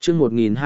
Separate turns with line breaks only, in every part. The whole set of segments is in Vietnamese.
chương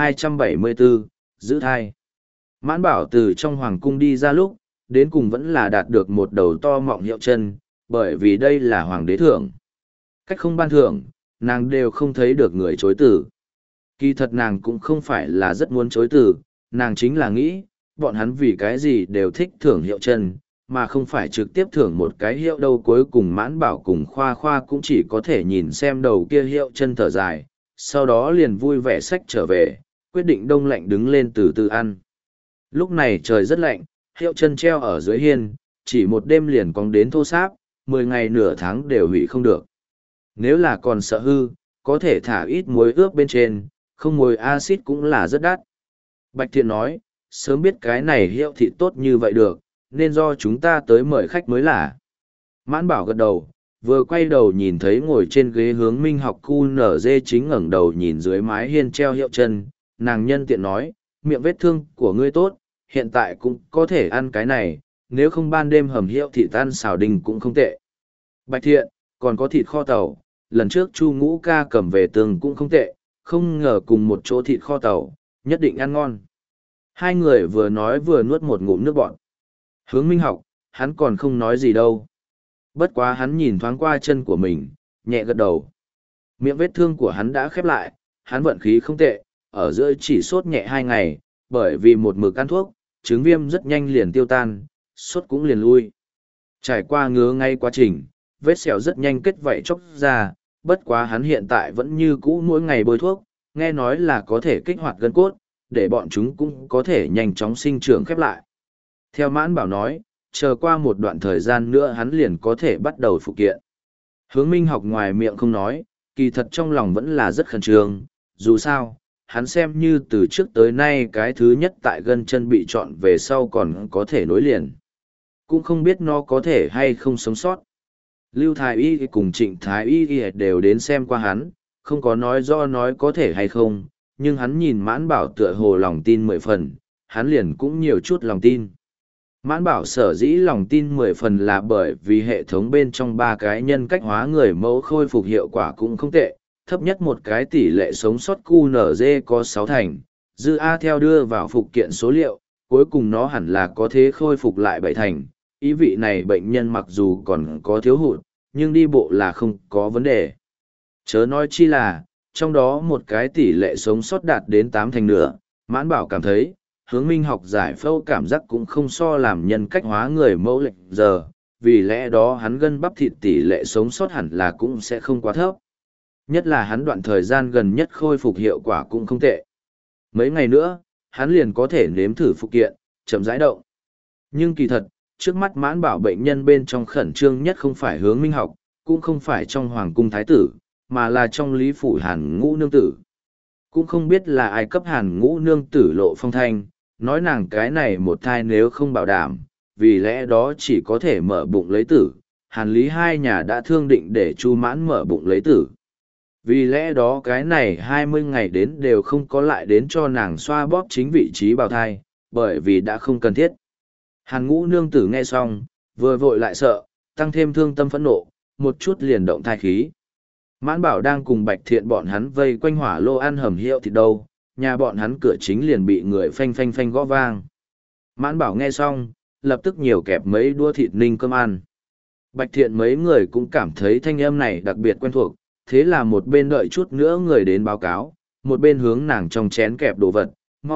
1274, giữ thai. Mãn Bảo từ trong hoàng cung đi ra lúc, đến cùng vẫn là đạt được một đầu to mọng hiệu chân, bởi vì đây là hoàng đế thưởng. Cách không ban thưởng, nàng đều không thấy được người chối từ. Kỳ thật nàng cũng không phải là rất muốn chối từ, nàng chính là nghĩ, bọn hắn vì cái gì đều thích thưởng hiệu chân, mà không phải trực tiếp thưởng một cái hiệu đâu. Cuối cùng Mãn Bảo cùng Khoa Khoa cũng chỉ có thể nhìn xem đầu kia hiệu chân thở dài, sau đó liền vui vẻ xách trở về, quyết định đông lạnh đứng lên từ từ ăn. Lúc này trời rất lạnh, hiệu chân treo ở dưới hiên, chỉ một đêm liền cong đến thô sáp, 10 ngày nửa tháng đều hủy không được. Nếu là còn sợ hư, có thể thả ít muối ướp bên trên, không muối axit cũng là rất đắt. Bạch Thiện nói, sớm biết cái này hiệu thịt tốt như vậy được, nên do chúng ta tới mời khách mới là. Mãn Bảo gật đầu, vừa quay đầu nhìn thấy ngồi trên ghế Hướng Minh học khu nở dê chính ngẩng đầu nhìn dưới mái hiên treo hiệu chân, nàng nhân tiện nói, miệng vết thương của ngươi tốt, hiện tại cũng có thể ăn cái này, nếu không ban đêm hầm hiệu thịt ăn xào đình cũng không tệ. Bạch Thiện, còn có thịt kho tàu, lần trước Chu Ngũ ca cầm về tường cũng không tệ, không ngờ cùng một chỗ thịt kho tàu, nhất định ăn ngon. Hai người vừa nói vừa nuốt một ngụm nước bọt. Hướng Minh học, hắn còn không nói gì đâu. Bất quá hắn nhìn thoáng qua chân của mình, nhẹ gật đầu. Miệng vết thương của hắn đã khép lại, hắn vận khí không tệ, ở giữa chỉ sốt nhẹ 2 ngày, bởi vì một mực ăn thuốc, chứng viêm rất nhanh liền tiêu tan, sốt cũng liền lui. Trải qua ngứa ngay quá trình, vết sẹo rất nhanh kết vảy chóc ra, bất quá hắn hiện tại vẫn như cũ mỗi ngày bôi thuốc, nghe nói là có thể kích hoạt gân cốt, để bọn chúng cũng có thể nhanh chóng sinh trưởng khép lại. Theo Mãn Bảo nói, chờ qua một đoạn thời gian nữa hắn liền có thể bắt đầu phụ kiện. Hướng Minh học ngoài miệng không nói, kỳ thật trong lòng vẫn là rất khẩn trương, dù sao, hắn xem như từ trước tới nay cái thứ nhất tại gân chân bị chọn về sau còn có thể nối liền. Cũng không biết nó có thể hay không sống sót. Lưu Thái Y cùng Trịnh Thái Y đều đến xem qua hắn, không có nói do nói có thể hay không, nhưng hắn nhìn Mãn Bảo tựa hồ lòng tin 10 phần, hắn liền cũng nhiều chút lòng tin. Mãn Bảo sở dĩ lòng tin 10 phần là bởi vì hệ thống bên trong 3 cái nhân cách hóa người mẫu khôi phục hiệu quả cũng không tệ, thấp nhất một cái tỷ lệ sống sót QNZ có 6 thành, dư A theo đưa vào phục kiện số liệu, cuối cùng nó hẳn là có thế khôi phục lại 7 thành, ý vị này bệnh nhân mặc dù còn có thiếu hụt, nhưng đi bộ là không có vấn đề. Chớ nói chi là, trong đó một cái tỷ lệ sống sót đạt đến 8 thành nữa, Mãn Bảo cảm thấy, Hướng Minh học giải phẫu cảm giác cũng không so làm nhân cách hóa người mẫu lệnh giờ, vì lẽ đó hắn gân bắp thịt tỷ lệ sống sót hẳn là cũng sẽ không quá thấp. Nhất là hắn đoạn thời gian gần nhất khôi phục hiệu quả cũng không tệ. Mấy ngày nữa, hắn liền có thể nếm thử phục kiện, chậm rãi động. Nhưng kỳ thật, trước mắt Mãn Bảo bệnh nhân bên trong khẩn trương nhất không phải Hướng Minh học, cũng không phải trong Hoàng cung Thái tử, mà là trong Lý phủ Hàn Ngũ nương tử. Cũng không biết là ai cấp Hàn Ngũ nương tử lộ phong thanh, nói nàng cái này một thai nếu không bảo đảm, vì lẽ đó chỉ có thể mở bụng lấy tử. Hàn Lý hai nhà đã thương định để Chu Mãn mở bụng lấy tử. Vì lẽ đó cái này 20 ngày đến đều không có lại đến cho nàng xoa bóp chính vị trí bào thai, bởi vì đã không cần thiết. Hàn Ngũ nương tử nghe xong, vừa vội lại sợ, tăng thêm thương tâm phẫn nộ, một chút liền động thai khí. Mãn Bảo đang cùng Bạch Thiện bọn hắn vây quanh hỏa lô ăn hầm hiệu thịt đâu, nhà bọn hắn cửa chính liền bị người phanh phanh phanh gõ vang. Mãn Bảo nghe xong, lập tức nhiều kẹp mấy đũa thịt ninh cơm ăn. Bạch Thiện mấy người cũng cảm thấy thanh âm này đặc biệt quen thuộc, thế là một bên đợi chút nữa người đến báo cáo, một bên hướng nàng trong chén kẹp đồ vật,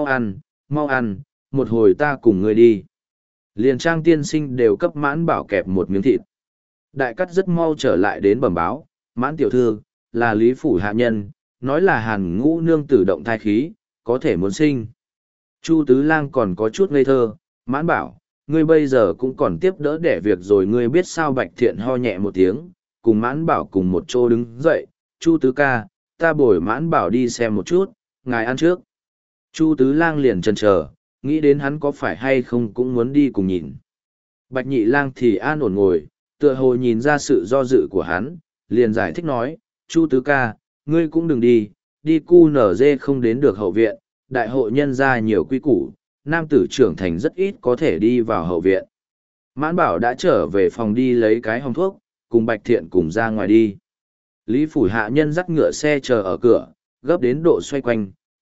mau ăn, một hồi ta cùng ngươi đi. Liền Trang tiên sinh đều cấp Mãn Bảo kẹp một miếng thịt. Đại cắt rất mau trở lại đến bẩm báo, Mãn tiểu thư, là Lý phủ hạ nhân, nói là Hàn Ngũ nương tử động thai khí, có thể muốn sinh. Chu Tứ Lang còn có chút ngây thơ, Mãn Bảo, ngươi bây giờ cũng còn tiếp đỡ đẻ việc rồi. Ngươi biết sao? Bạch Thiện ho nhẹ một tiếng, cùng Mãn Bảo cùng một chỗ đứng dậy, Chu Tứ ca, ta bồi Mãn Bảo đi xem một chút, ngài ăn trước. Chu Tứ Lang liền chần chờ, nghĩ đến hắn có phải hay không cũng muốn đi cùng nhìn. Bạch Nhị Lang thì an ổn ngồi, tựa hồ nhìn ra sự do dự của hắn, liền giải thích nói, Chu Tứ ca, ngươi cũng đừng đi, đi cu nở dê không đến được hậu viện, đại hội nhân ra nhiều quy củ, nam tử trưởng thành rất ít có thể đi vào hậu viện. Mãn Bảo đã trở về phòng đi lấy cái hòm thuốc, cùng Bạch Thiện cùng ra ngoài đi. Lý phủ hạ nhân dắt ngựa xe chờ ở cửa, gấp đến độ xoay quanh,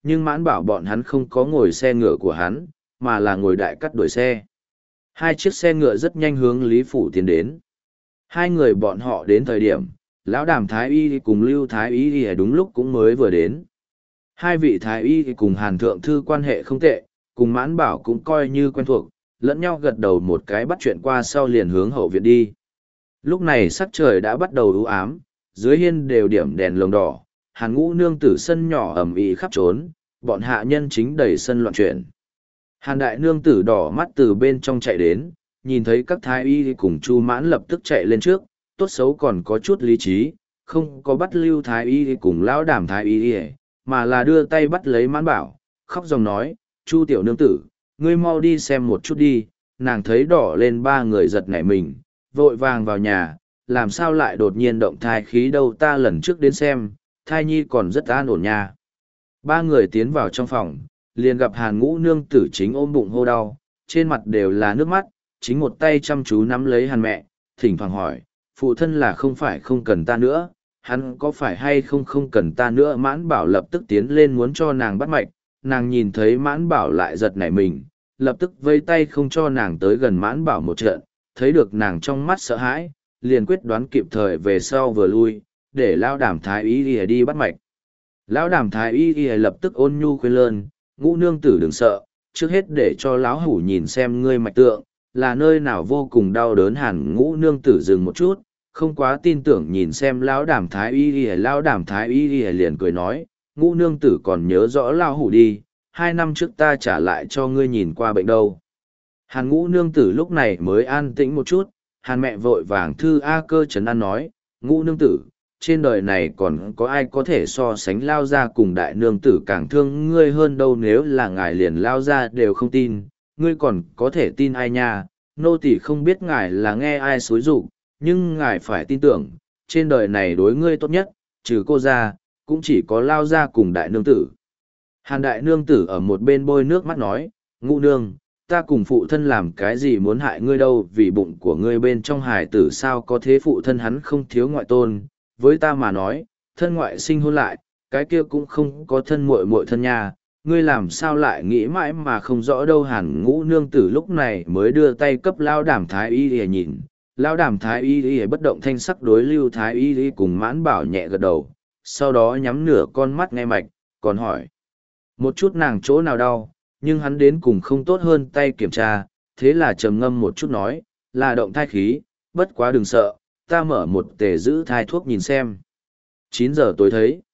nhưng Mãn Bảo bọn hắn không có ngồi xe ngựa của hắn, mà là ngồi đại cắt đuổi xe. Hai chiếc xe ngựa rất nhanh hướng Lý Phủ tiến đến. Hai người bọn họ đến thời điểm, lão Đàm Thái Y cùng Lưu Thái Y đúng lúc cũng mới vừa đến. Hai vị Thái Y cùng Hàn Thượng Thư quan hệ không tệ, cùng Mãn Bảo cũng coi như quen thuộc, lẫn nhau gật đầu một cái bắt chuyện qua sau liền hướng hậu viện đi. Lúc này sắc trời đã bắt đầu u ám, dưới hiên đều điểm đèn lồng đỏ, Hàn Ngũ nương tử sân nhỏ ầm ĩ khắp trốn, bọn hạ nhân chính đầy sân loạn chuyển. Hàn đại nương tử đỏ mắt từ bên trong chạy đến, nhìn thấy các thái y cùng Chu Mãn lập tức chạy lên trước, tốt xấu còn có chút lý trí, không có bắt Lưu thái y cùng lão Đàm thái y, mà là đưa tay bắt lấy Mãn Bảo, khóc dòng nói, Chu tiểu nương tử, ngươi mau đi xem một chút đi. Nàng thấy đỏ lên ba người giật nảy mình, vội vàng vào nhà, làm sao lại đột nhiên động thai khí đâu, ta lần trước đến xem, thai nhi còn rất an ổn nha. Ba người tiến vào trong phòng, liền gặp Hàn Ngũ nương tử chính ôm bụng hô đau, trên mặt đều là nước mắt, chính một tay chăm chú nắm lấy Hàn mẹ, thỉnh thoảng hỏi, phụ thân là không phải không cần ta nữa, hắn có phải hay không không cần ta nữa. Mãn Bảo lập tức tiến lên muốn cho nàng bắt mạch, nàng nhìn thấy Mãn Bảo lại giật nảy mình, lập tức vây tay không cho nàng tới gần Mãn Bảo một trận, thấy được nàng trong mắt sợ hãi, liền quyết đoán kịp thời về sau vừa lui, để lão Đàm Thái Y đi bắt mạch. Lão Đàm Thái Y lập tức ôn nhu khuyên lơn, Ngũ nương tử đừng sợ, trước hết để cho lão hủ nhìn xem ngươi mạch tượng, là nơi nào vô cùng đau đớn. Hàn Ngũ nương tử dừng một chút, không quá tin tưởng nhìn xem lão Đàm Thái Y. Lão Đàm Thái Y liền cười nói, Ngũ nương tử còn nhớ rõ lão hủ đi, 2 năm trước ta trả lại cho ngươi nhìn qua bệnh đâu. Hàn Ngũ nương tử lúc này mới an tĩnh một chút, Hàn mẹ vội vàng thư A Cơ trấn an nói, Ngũ nương tử, trên đời này còn có ai có thể so sánh Lao Gia cùng đại nương tử càng thương ngươi hơn đâu, nếu là ngài liền Lao Gia đều không tin, ngươi còn có thể tin ai nha. Nô tỳ không biết ngài là nghe ai xúi rụng, nhưng ngài phải tin tưởng, trên đời này đối ngươi tốt nhất, trừ cô ra, cũng chỉ có Lao Gia cùng đại nương tử. Hàn đại nương tử ở một bên bôi nước mắt nói, Ngũ nương, ta cùng phụ thân làm cái gì muốn hại ngươi đâu, vì bụng của ngươi bên trong hài tử sao có thế, phụ thân hắn không thiếu ngoại tôn, với ta mà nói, thân ngoại sinh hôn lại, cái kia cũng không có thân muội muội thân nha, ngươi làm sao lại nghĩ mãi mà không rõ đâu. Hàn Ngũ nương tử lúc này mới đưa tay cấp Lão Đàm Thái Y để nhìn, Lão Đàm Thái Y bất động thanh sắc đối Lưu Thái Y cùng Mãn Bảo nhẹ gật đầu, sau đó nhắm nửa con mắt nghe mạch, còn hỏi một chút nàng chỗ nào đau, nhưng hắn đến cùng không tốt hơn tay kiểm tra, thế là trầm ngâm một chút nói, là động thai khí, bất quá đừng sợ, ta mở một tề giữ thai thuốc nhìn xem. 9 giờ tối thấy.